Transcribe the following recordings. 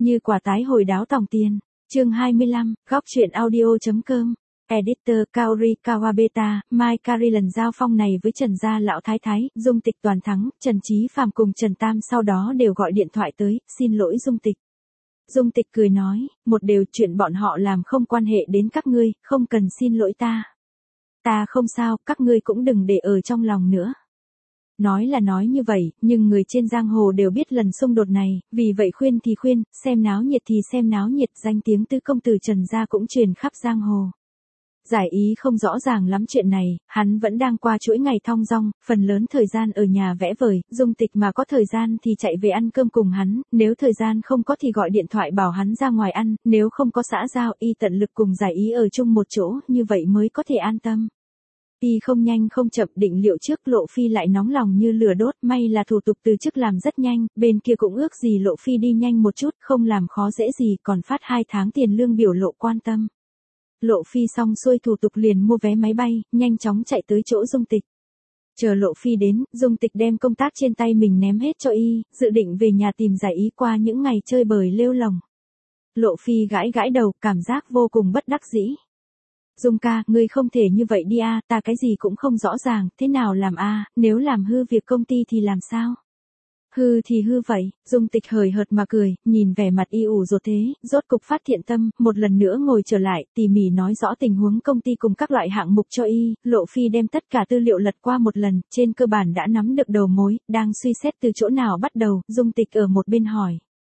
Như quả tái hồi đáo tòng tiền. Chương 25, góc truyện audio.com. Editor Kaori Kawabeta, Mai Kari lần giao phong này với Trần gia lão thái thái, Dung Tịch toàn thắng, Trần Chí Phàm cùng Trần Tam sau đó đều gọi điện thoại tới, xin lỗi Dung Tịch. Dung Tịch cười nói, một điều chuyện bọn họ làm không quan hệ đến các ngươi, không cần xin lỗi ta. Ta không sao, các ngươi cũng đừng để ở trong lòng nữa. Nói là nói như vậy, nhưng người trên giang hồ đều biết lần xung đột này, vì vậy khuyên thì khuyên, xem náo nhiệt thì xem náo nhiệt, danh tiếng tứ công tử Trần gia cũng truyền khắp giang hồ. Giải ý không rõ ràng lắm chuyện này, hắn vẫn đang qua chuỗi ngày thong dong, phần lớn thời gian ở nhà vẽ vời, Dung Tịch mà có thời gian thì chạy về ăn cơm cùng hắn, nếu thời gian không có thì gọi điện thoại bảo hắn ra ngoài ăn, nếu không có xã giao y tận lực cùng giải ý ở chung một chỗ, như vậy mới có thể an tâm. Y không nhanh không chậm định liệu trước Lộ Phi lại nóng lòng như lửa đốt, may là thủ tục từ chức làm rất nhanh, bên kia cũng ước gì Lộ Phi đi nhanh một chút, không làm khó dễ gì, còn phát 2 tháng tiền lương biểu lộ quan tâm. Lộ Phi xong xuôi thủ tục liền mua vé máy bay, nhanh chóng chạy tới chỗ Dung Tịch. Chờ Lộ Phi đến, Dung Tịch đem công tác trên tay mình ném hết cho y, dự định về nhà tìm giải ý qua những ngày chơi bời lêu lồng. Lộ Phi gãi gãi đầu, cảm giác vô cùng bất đắc dĩ. Dung ca, ngươi không thể như vậy đi a, ta cái gì cũng không rõ ràng, thế nào làm a, nếu làm hư việc công ty thì làm sao? Hư thì hư vậy, Dung Tịch hời hợt mà cười, nhìn vẻ mặt y ủ rột thế, rốt cục phát thiện tâm, một lần nữa ngồi trở lại, tỉ mỉ nói rõ tình huống công ty cùng các loại hạng mục cho y, Lộ Phi đem tất cả tư liệu lật qua một lần, trên cơ bản đã nắm được đầu mối, đang suy xét từ chỗ nào bắt đầu, Dung Tịch ở một bên hỏi.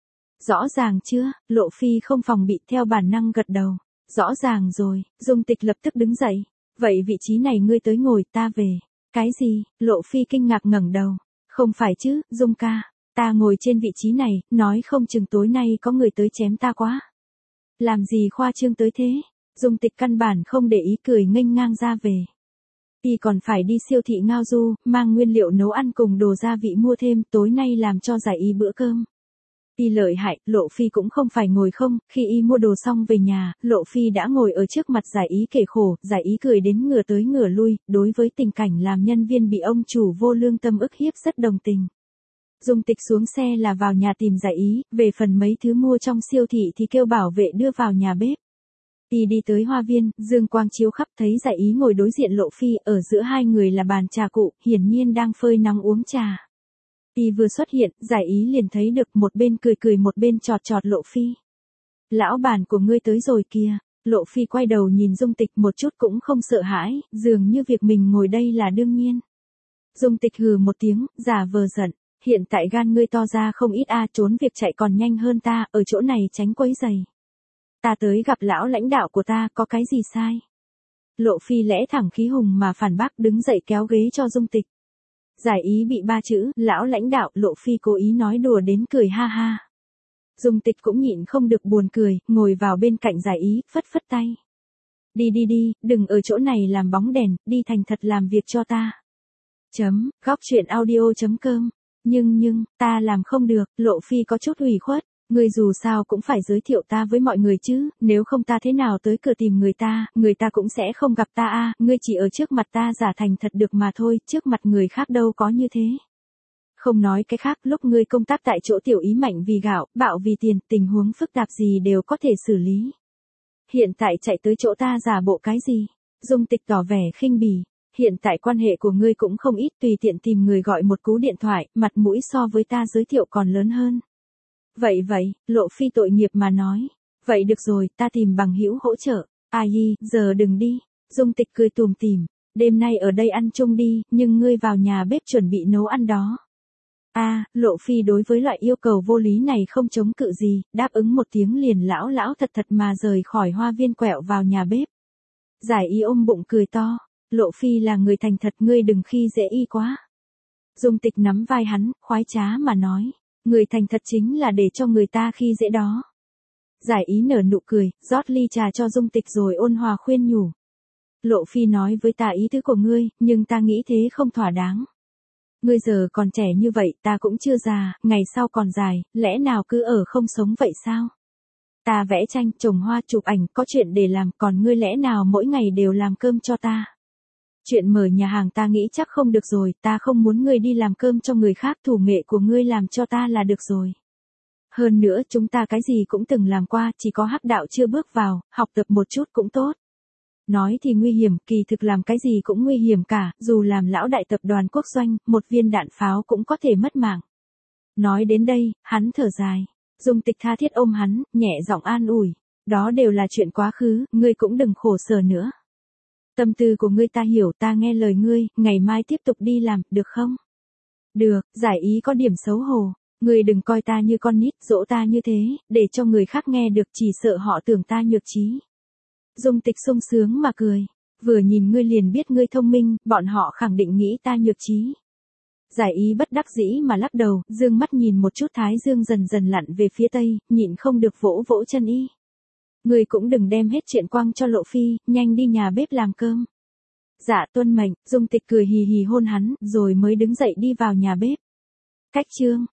Rõ ràng chưa, Lộ Phi không phòng bị theo bản năng gật đầu. Rõ ràng rồi, Dung Tịch lập tức đứng dậy. Vậy vị trí này ngươi tới ngồi, ta về. Cái gì? Lộ Phi kinh ngạc ngẩng đầu. Không phải chứ, Dung ca. Ta ngồi trên vị trí này, nói không chừng tối nay có người tới chém ta quá. Làm gì khoa trương tới thế? Dung Tịch căn bản không để ý, cười nghênh ngang ra về. Y còn phải đi siêu thị ngao du, mang nguyên liệu nấu ăn cùng đồ gia vị mua thêm, tối nay làm cho giải ý bữa cơm. Y lợi hại, Lộ Phi cũng không phải ngồi không, khi y mua đồ xong về nhà, Lộ Phi đã ngồi ở trước mặt giải ý kể khổ, giải ý cười đến ngửa tới ngửa lui, đối với tình cảnh làm nhân viên bị ông chủ vô lương tâm ức hiếp rất đồng tình. Dung Tịch xuống xe là vào nhà tìm giải ý, về phần mấy thứ mua trong siêu thị thì kêu bảo vệ đưa vào nhà bếp. Y đi tới hoa viên, dương quang chiếu khắp thấy giải ý ngồi đối diện Lộ Phi, ở giữa hai người là bàn trà cụ, hiển nhiên đang phơi nắng uống trà. Y vừa xuất hiện, giải ý liền thấy được, một bên cười cười một bên chọt chọt Lộ Phi. Lão bản của ngươi tới rồi kìa. Lộ Phi quay đầu nhìn Dung Tịch một chút cũng không sợ hãi, dường như việc mình ngồi đây là đương nhiên. Dung Tịch hừ một tiếng, giả vờ giận. Hiện tại gan ngươi to ra không ít a, trốn việc chạy còn nhanh hơn ta, ở chỗ này tránh quấy giày. Ta tới gặp lão lãnh đạo của ta, có cái gì sai? Lộ Phi lẽ thẳng khí hùng mà phản bác, đứng dậy kéo ghế cho Dung Tịch. Giải ý bị 3 chữ, lão lãnh đạo, Lộ Phi cố ý nói đùa đến cười ha ha. Dung Tịch cũng nhịn không được buồn cười, ngồi vào bên cạnh giải ý, phất phất tay. Đi đi đi, đừng ở chỗ này làm bóng đèn, đi thành thật làm việc cho ta. Góc truyện audio.com. Nhưng, ta làm không được, Lộ Phi có chút ủy khuất. Ngươi dù sao cũng phải giới thiệu ta với mọi người chứ, nếu không ta thế nào tới cửa tìm người ta cũng sẽ không gặp ta a, ngươi chỉ ở trước mặt ta giả thành thật được mà thôi, trước mặt người khác đâu có như thế. Không nói cái khác, lúc ngươi công tác tại chỗ tiểu ý mạnh vì gạo, bạo vì tiền, tình huống phức tạp gì đều có thể xử lý. Hiện tại chạy tới chỗ ta giả bộ cái gì? Dung Tịch tỏ vẻ khinh bỉ. Hiện tại quan hệ của ngươi cũng không ít, tùy tiện tìm người gọi một cú điện thoại, mặt mũi so với ta giới thiệu còn lớn hơn. Vậy, Lộ Phi tội nghiệp mà nói. Vậy được rồi, ta tìm bằng hữu hỗ trợ. Ai giờ đừng đi. Dung Tịch cười tùm tìm. Đêm nay ở đây ăn chung đi, nhưng ngươi vào nhà bếp chuẩn bị nấu ăn đó. Lộ Phi đối với loại yêu cầu vô lý này không chống cự gì, đáp ứng một tiếng liền lão thật thật mà rời khỏi hoa viên quẹo vào nhà bếp. Giải ý ôm bụng cười to. Lộ Phi là người thành thật, ngươi đừng khi dễ y quá. Dung Tịch nắm vai hắn, khoái trá mà nói. Người thành thật chính là để cho người ta khi dễ đó. Giải ý nở nụ cười, rót ly trà cho Dung Tịch rồi ôn hòa khuyên nhủ. Lộ Phi nói với ta ý tứ của ngươi, nhưng ta nghĩ thế không thỏa đáng. Ngươi giờ còn trẻ như vậy, ta cũng chưa già, ngày sau còn dài, lẽ nào cứ ở không sống vậy sao? Ta vẽ tranh, trồng hoa, chụp ảnh, có chuyện để làm, còn ngươi lẽ nào mỗi ngày đều làm cơm cho ta? Chuyện mở nhà hàng ta nghĩ chắc không được rồi, ta không muốn ngươi đi làm cơm cho người khác, thủ nghệ của ngươi làm cho ta là được rồi. Hơn nữa chúng ta cái gì cũng từng làm qua, chỉ có hắc đạo chưa bước vào, học tập một chút cũng tốt. Nói thì nguy hiểm, kỳ thực làm cái gì cũng nguy hiểm cả, dù làm lão đại tập đoàn quốc doanh, một viên đạn pháo cũng có thể mất mạng. Nói đến đây, hắn thở dài. Dung Tịch tha thiết ôm hắn, nhẹ giọng an ủi. Đó đều là chuyện quá khứ, ngươi cũng đừng khổ sở nữa. Tâm tư của ngươi ta hiểu, ta nghe lời ngươi, ngày mai tiếp tục đi làm, được không? Được, giải ý có điểm xấu hổ. Ngươi đừng coi ta như con nít, dỗ ta như thế, để cho người khác nghe được chỉ sợ họ tưởng ta nhược trí. Dung Tịch sung sướng mà cười. Vừa nhìn ngươi liền biết ngươi thông minh, bọn họ khẳng định nghĩ ta nhược trí. Giải ý bất đắc dĩ mà lắc đầu, dương mắt nhìn một chút thái dương dần dần lặn về phía tây, nhịn không được vỗ vỗ chân y. Ngươi cũng đừng đem hết chuyện quăng cho Lộ Phi, nhanh đi nhà bếp làm cơm. Dạ tuân mệnh, Dung Tịch cười hì hì hôn hắn, rồi mới đứng dậy đi vào nhà bếp. Cách chương